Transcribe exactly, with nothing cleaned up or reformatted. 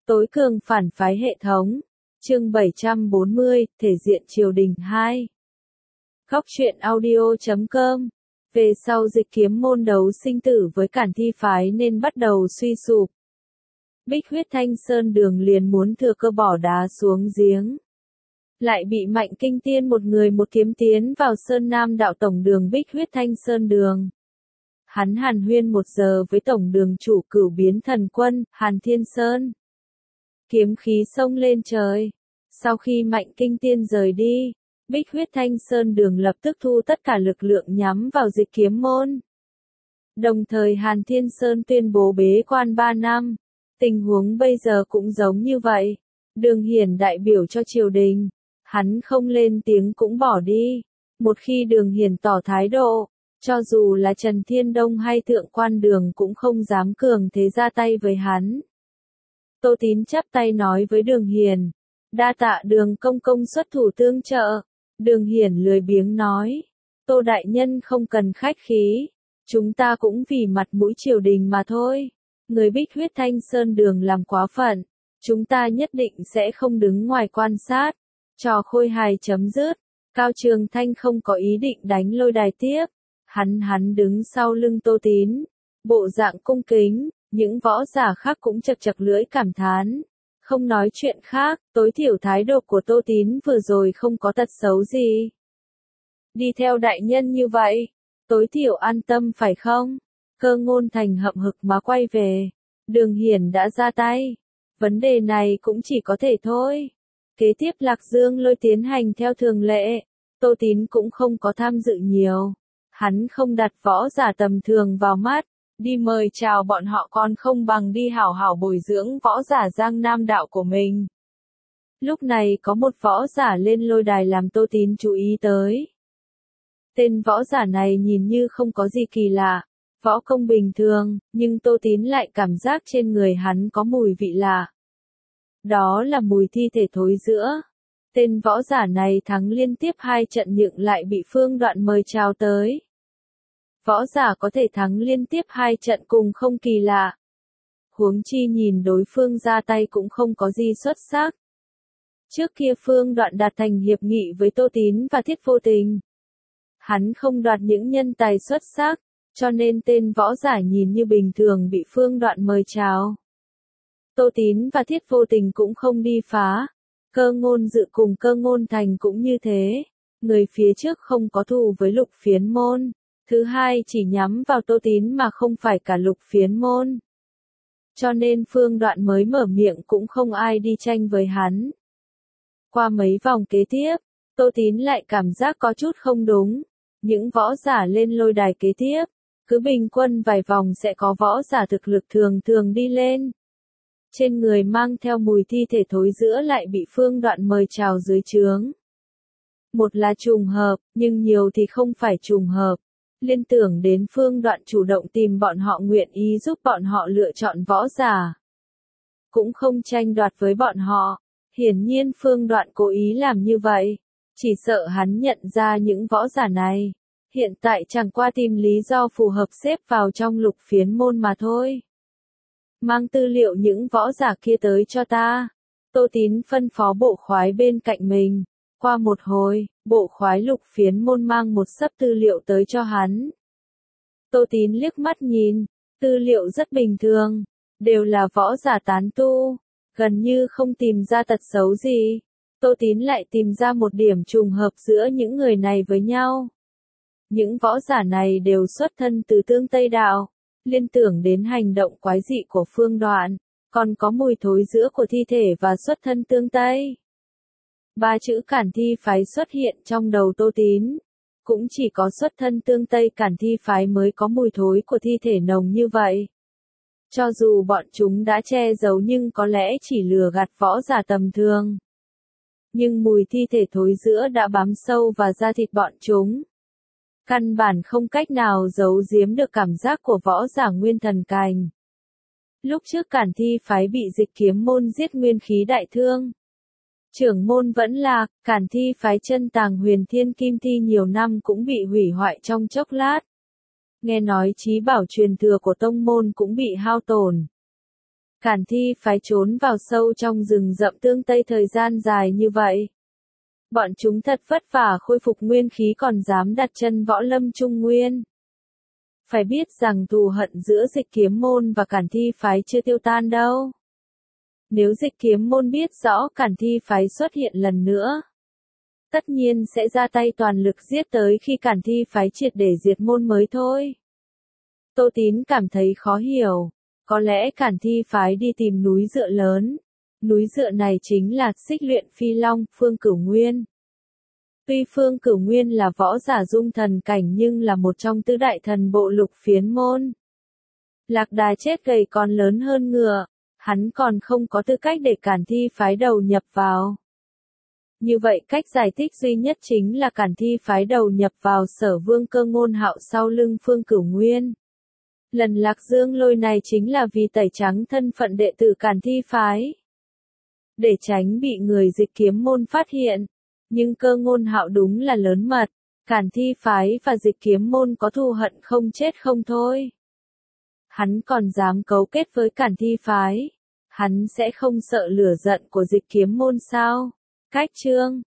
Tối cường phản phái hệ thống. Chương bảy trăm bốn mươi, Thể diện triều đình hai. Góc truyện audio chấm com. Về sau Dịch Kiếm môn đấu sinh tử với Cản Thi phái nên bắt đầu suy sụp. Bích Huyết Thanh Sơn Đường liền muốn thừa cơ bỏ đá xuống giếng. Lại bị Mạnh Kinh Tiên một người một kiếm tiến vào Sơn Nam đạo tổng đường Bích Huyết Thanh Sơn Đường. Hắn hàn huyên một giờ với tổng đường chủ Cửu Biến Thần Quân, Hàn Thiên Sơn. Kiếm khí xông lên trời. Sau khi Mạnh Kinh Tiên rời đi, Bích Huyết Thanh Sơn Đường lập tức thu tất cả lực lượng nhắm vào Dịch Kiếm môn. Đồng thời Hàn Thiên Sơn tuyên bố bế quan ba năm. Tình huống bây giờ cũng giống như vậy. Đường Hiển đại biểu cho triều đình. Hắn không lên tiếng cũng bỏ đi. Một khi Đường Hiển tỏ thái độ, cho dù là Trần Thiên Đông hay Thượng Quan Đường cũng không dám cường thế ra tay với hắn. Tô Tín chắp tay nói với Đường Hiển. Đa tạ Đường công công xuất thủ tương trợ. Đường Hiển lười biếng nói. Tô đại nhân không cần khách khí. Chúng ta cũng vì mặt mũi triều đình mà thôi. Người Bích Huyết Thanh Sơn Đường làm quá phận. Chúng ta nhất định sẽ không đứng ngoài quan sát. Trò khôi hài chấm dứt. Cao Trường Thanh không có ý định đánh Lôi Đài tiếp. Hắn hắn đứng sau lưng Tô Tín. Bộ dạng cung kính. Những võ giả khác cũng chật chật lưỡi cảm thán. Không nói chuyện khác, tối thiểu thái độ của Tô Tín vừa rồi không có tật xấu gì. Đi theo đại nhân như vậy, tối thiểu an tâm phải không? Cơ Ngôn Thành hậm hực mà quay về. Đường Hiển đã ra tay. Vấn đề này cũng chỉ có thể thôi. Kế tiếp Lạc Dương Lôi tiến hành theo thường lệ. Tô Tín cũng không có tham dự nhiều. Hắn không đặt võ giả tầm thường vào mắt. Đi mời chào bọn họ còn không bằng đi hảo hảo bồi dưỡng võ giả Giang Nam đạo của mình. Lúc này có một võ giả lên lôi đài làm Tô Tín chú ý tới. Tên võ giả này nhìn như không có gì kỳ lạ, võ công bình thường, nhưng Tô Tín lại cảm giác trên người hắn có mùi vị lạ. Đó là mùi thi thể thối rữa. Tên võ giả này thắng liên tiếp hai trận nhưng lại bị Phương Đoạn mời chào tới. Võ giả có thể thắng liên tiếp hai trận cùng không kỳ lạ. Huống chi nhìn đối phương ra tay cũng không có gì xuất sắc. Trước kia Phương Đoạn đạt thành hiệp nghị với Tô Tín và Thiết Vô Tình. Hắn không đoạt những nhân tài xuất sắc, cho nên tên võ giả nhìn như bình thường bị Phương Đoạn mời chào. Tô Tín và Thiết Vô Tình cũng không đi phá. Cơ Ngôn Dự cùng Cơ Ngôn Thành cũng như thế. Người phía trước không có thù với Lục Phiến môn. Thứ hai chỉ nhắm vào Tô Tín mà không phải cả Lục Phiến môn. Cho nên Phương Đoạn mới mở miệng cũng không ai đi tranh với hắn. Qua mấy vòng kế tiếp, Tô Tín lại cảm giác có chút không đúng. Những võ giả lên lôi đài kế tiếp, cứ bình quân vài vòng sẽ có võ giả thực lực thường thường đi lên. Trên người mang theo mùi thi thể thối rữa lại bị Phương Đoạn mời chào dưới trướng. Một là trùng hợp, nhưng nhiều thì không phải trùng hợp. Liên tưởng đến Phương Đoạn chủ động tìm bọn họ nguyện ý giúp bọn họ lựa chọn võ giả. Cũng không tranh đoạt với bọn họ. Hiển nhiên Phương Đoạn cố ý làm như vậy. Chỉ sợ hắn nhận ra những võ giả này. Hiện tại chẳng qua tìm lý do phù hợp xếp vào trong Lục Phiến môn mà thôi. Mang tư liệu những võ giả kia tới cho ta. Tô Tín phân phó bộ khoái bên cạnh mình. Qua một hồi, bộ khoái Lục Phiến môn mang một xấp tư liệu tới cho hắn. Tô Tín liếc mắt nhìn, tư liệu rất bình thường, đều là võ giả tán tu, gần như không tìm ra tật xấu gì. Tô Tín lại tìm ra một điểm trùng hợp giữa những người này với nhau. Những võ giả này đều xuất thân từ Tương Tây Đạo, liên tưởng đến hành động quái dị của Phương Đoạn, còn có mùi thối rữa của thi thể và xuất thân Tương Tây. Ba chữ Cản Thi phái xuất hiện trong đầu Tô Tín. Cũng chỉ có xuất thân Tương Tây Cản Thi phái mới có mùi thối của thi thể nồng như vậy. Cho dù bọn chúng đã che giấu nhưng có lẽ chỉ lừa gạt võ giả tầm thường. Nhưng mùi thi thể thối rữa đã bám sâu vào da thịt bọn chúng. Căn bản không cách nào giấu giếm được cảm giác của võ giả Nguyên Thần Cành. Lúc trước Cản Thi phái bị Dịch Kiếm môn giết nguyên khí đại thương. Trưởng môn vẫn lạc, Cản Thi phái chân tàng Huyền Thiên Kim Thi nhiều năm cũng bị hủy hoại trong chốc lát. Nghe nói chí bảo truyền thừa của tông môn cũng bị hao tổn. Cản thi phái trốn vào sâu trong rừng rậm Tương Tây thời gian dài như vậy. Bọn chúng thật vất vả khôi phục nguyên khí còn dám đặt chân võ lâm Trung Nguyên. Phải biết rằng thù hận giữa Dịch Kiếm Môn và Cản Thi phái chưa tiêu tan đâu. Nếu Dịch Kiếm Môn biết rõ Cản Thi phái xuất hiện lần nữa, tất nhiên sẽ ra tay toàn lực giết tới khi Cản Thi phái triệt để diệt môn mới thôi. Tô Tín cảm thấy khó hiểu, có lẽ Cản Thi phái đi tìm núi dựa lớn. Núi dựa này chính là Xích Luyện Phi Long, Phương Cửu Nguyên. Tuy Phương Cửu Nguyên là võ giả dung thần cảnh nhưng là một trong tứ đại thần bộ Lục Phiến môn. Lạc Đà chết gầy còn lớn hơn ngựa, hắn còn không có tư cách để Cản Thi phái đầu nhập vào. Như vậy cách giải thích duy nhất chính là Cản Thi phái đầu nhập vào Sở Vương Cơ Ngôn Hạo sau lưng Phương Cửu Nguyên. Lần Lạc Dương Lôi này chính là vì tẩy trắng thân phận đệ tử Cản Thi phái, để tránh bị người Dịch Kiếm môn phát hiện. Nhưng Cơ Ngôn Hạo đúng là lớn mật, Cản Thi phái và Dịch Kiếm môn có thù hận không chết không thôi. Hắn còn dám cấu kết với Cản Thi phái, hắn sẽ không sợ lửa giận của Dịch Kiếm môn sao? Cách chương